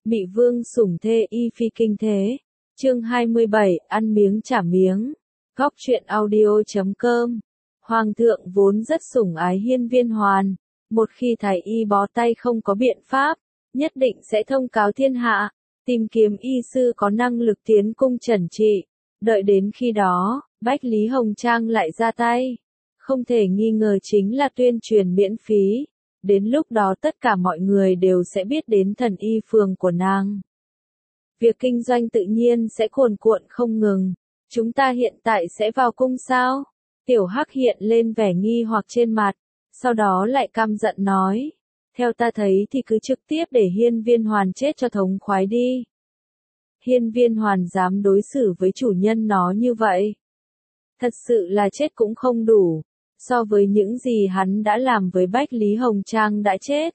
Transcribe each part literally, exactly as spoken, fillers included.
Mị vương sủng thê y phi kinh thế. Chương hai mươi bảy, ăn miếng trả miếng. Góc truyện audio chấm com. Hoàng thượng vốn rất sủng ái Hiên Viên Hoàn, một khi thái y bó tay không có biện pháp, nhất định sẽ thông cáo thiên hạ, tìm kiếm y sư có năng lực tiến cung chẩn trị. Đợi đến khi đó, Bách Lý Hồng Trang lại ra tay. Không thể nghi ngờ chính là tuyên truyền miễn phí. Đến lúc đó tất cả mọi người đều sẽ biết đến thần y phường của nàng. Việc kinh doanh tự nhiên sẽ cuồn cuộn không ngừng. Chúng ta hiện tại sẽ vào cung sao? Tiểu Hắc hiện lên vẻ nghi hoặc trên mặt, sau đó lại căm giận nói. Theo ta thấy thì cứ trực tiếp để Hiên Viên Hoàn chết cho thống khoái đi. Hiên Viên Hoàn dám đối xử với chủ nhân nó như vậy. Thật sự là chết cũng không đủ. So với những gì hắn đã làm với Bách Lý Hồng Trang đã chết.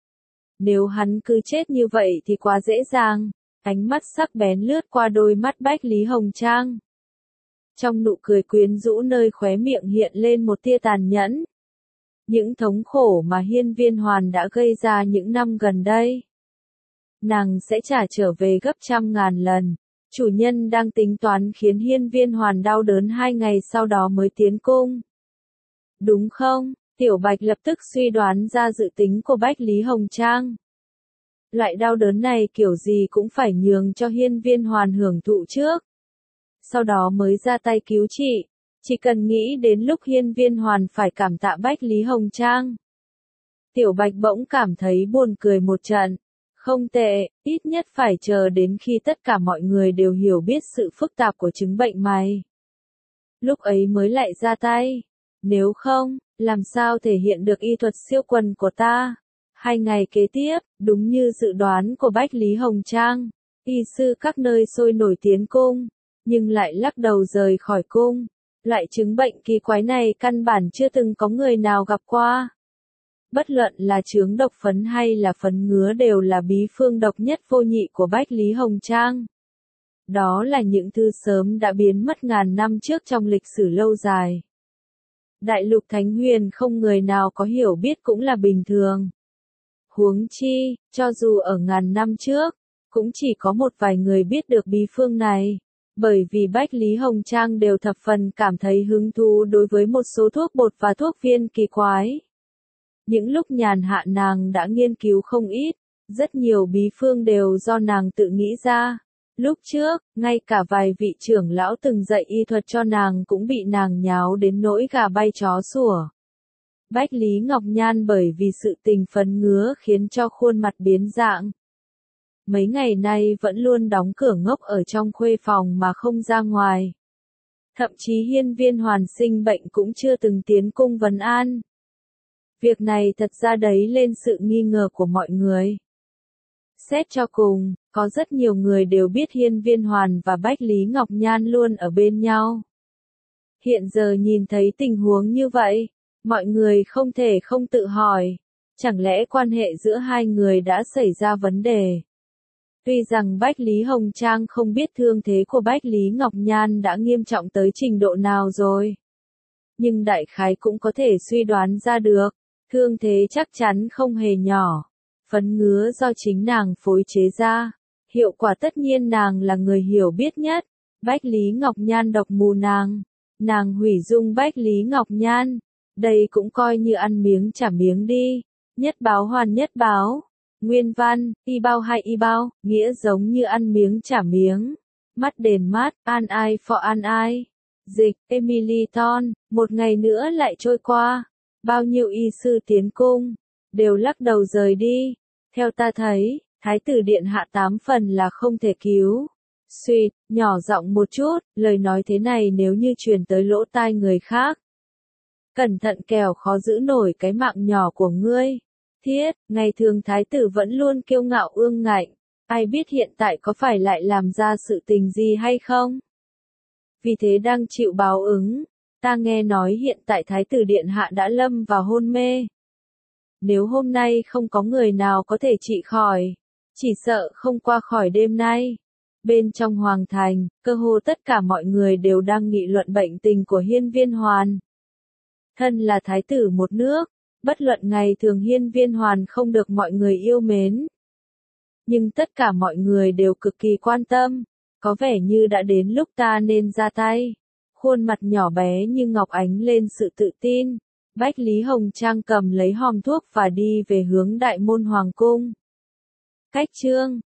Nếu hắn cứ chết như vậy thì quá dễ dàng. Ánh mắt sắc bén lướt qua đôi mắt Bách Lý Hồng Trang. Trong nụ cười quyến rũ nơi khóe miệng hiện lên một tia tàn nhẫn. Những thống khổ mà Hiên Viên Hoàn đã gây ra những năm gần đây. Nàng sẽ trả trở về gấp trăm ngàn lần. Chủ nhân đang tính toán khiến Hiên Viên Hoàn đau đớn hai ngày sau đó mới tiến cung. Đúng không? Tiểu Bạch lập tức suy đoán ra dự tính của Bách Lý Hồng Trang. Loại đau đớn này kiểu gì cũng phải nhường cho Hiên Viên Hoàn hưởng thụ trước. Sau đó mới ra tay cứu trị. Chỉ cần nghĩ đến lúc Hiên Viên Hoàn phải cảm tạ Bách Lý Hồng Trang. Tiểu Bạch bỗng cảm thấy buồn cười một trận. Không tệ, ít nhất phải chờ đến khi tất cả mọi người đều hiểu biết sự phức tạp của chứng bệnh mày. Lúc ấy mới lại ra tay. Nếu không, làm sao thể hiện được y thuật siêu quần của ta? Hai ngày kế tiếp, đúng như dự đoán của Bách Lý Hồng Trang, y sư các nơi sôi nổi tiến cung, nhưng lại lắc đầu rời khỏi cung. Loại chứng bệnh kỳ quái này căn bản chưa từng có người nào gặp qua. Bất luận là chướng độc phấn hay là phấn ngứa đều là bí phương độc nhất vô nhị của Bách Lý Hồng Trang. Đó là những thứ sớm đã biến mất ngàn năm trước trong lịch sử lâu dài. Đại lục Thánh Huyền không người nào có hiểu biết cũng là bình thường. Huống chi, cho dù ở ngàn năm trước, cũng chỉ có một vài người biết được bí phương này. Bởi vì Bách Lý Hồng Trang đều thập phần cảm thấy hứng thú đối với một số thuốc bột và thuốc viên kỳ quái. Những lúc nhàn hạ nàng đã nghiên cứu không ít, rất nhiều bí phương đều do nàng tự nghĩ ra. Lúc trước, ngay cả vài vị trưởng lão từng dạy y thuật cho nàng cũng bị nàng nháo đến nỗi gà bay chó sủa. Bách Lý Ngọc Nhan bởi vì sự tình phấn ngứa khiến cho khuôn mặt biến dạng. Mấy ngày nay vẫn luôn đóng cửa ngốc ở trong khuê phòng mà không ra ngoài. Thậm chí Hiên Viên Hoàn sinh bệnh cũng chưa từng tiến cung vấn an. Việc này thật ra đẩy lên sự nghi ngờ của mọi người. Xét cho cùng, có rất nhiều người đều biết Hiên Viên Hoàn và Bách Lý Ngọc Nhan luôn ở bên nhau. Hiện giờ nhìn thấy tình huống như vậy, mọi người không thể không tự hỏi, chẳng lẽ quan hệ giữa hai người đã xảy ra vấn đề? Tuy rằng Bách Lý Hồng Trang không biết thương thế của Bách Lý Ngọc Nhan đã nghiêm trọng tới trình độ nào rồi. Nhưng đại khái cũng có thể suy đoán ra được, thương thế chắc chắn không hề nhỏ. Phấn ngứa do chính nàng phối chế ra, hiệu quả tất nhiên nàng là người hiểu biết nhất. Bách Lý Ngọc Nhan độc mù nàng, nàng hủy dung Bách Lý Ngọc Nhan, đây cũng coi như ăn miếng trả miếng đi. Nhất báo hoàn nhất báo, nguyên văn, y bao hay y bao, nghĩa giống như ăn miếng trả miếng. Mắt đền mắt, an ai for an ai. Dịch, Emily Thorne, một ngày nữa lại trôi qua, bao nhiêu y sư tiến cung đều lắc đầu rời đi. Theo ta thấy, Thái tử điện hạ tám phần là không thể cứu. Suýt, nhỏ giọng một chút, lời nói thế này nếu như truyền tới lỗ tai người khác. Cẩn thận kẻo khó giữ nổi cái mạng nhỏ của ngươi. Thiết, ngày thường thái tử vẫn luôn kiêu ngạo ương ngạnh, ai biết hiện tại có phải lại làm ra sự tình gì hay không? Vì thế đang chịu báo ứng, ta nghe nói hiện tại thái tử điện hạ đã lâm vào hôn mê. Nếu hôm nay không có người nào có thể trị khỏi, chỉ sợ không qua khỏi đêm nay. Bên trong hoàng thành, cơ hồ tất cả mọi người đều đang nghị luận bệnh tình của Hiên Viên Hoàn. Thân là thái tử một nước, bất luận ngày thường Hiên Viên Hoàn không được mọi người yêu mến. Nhưng tất cả mọi người đều cực kỳ quan tâm, có vẻ như đã đến lúc ta nên ra tay. Khuôn mặt nhỏ bé như ngọc ánh lên sự tự tin. Bách Lý Hồng Trang cầm lấy hòm thuốc và đi về hướng đại môn hoàng cung. Cách chương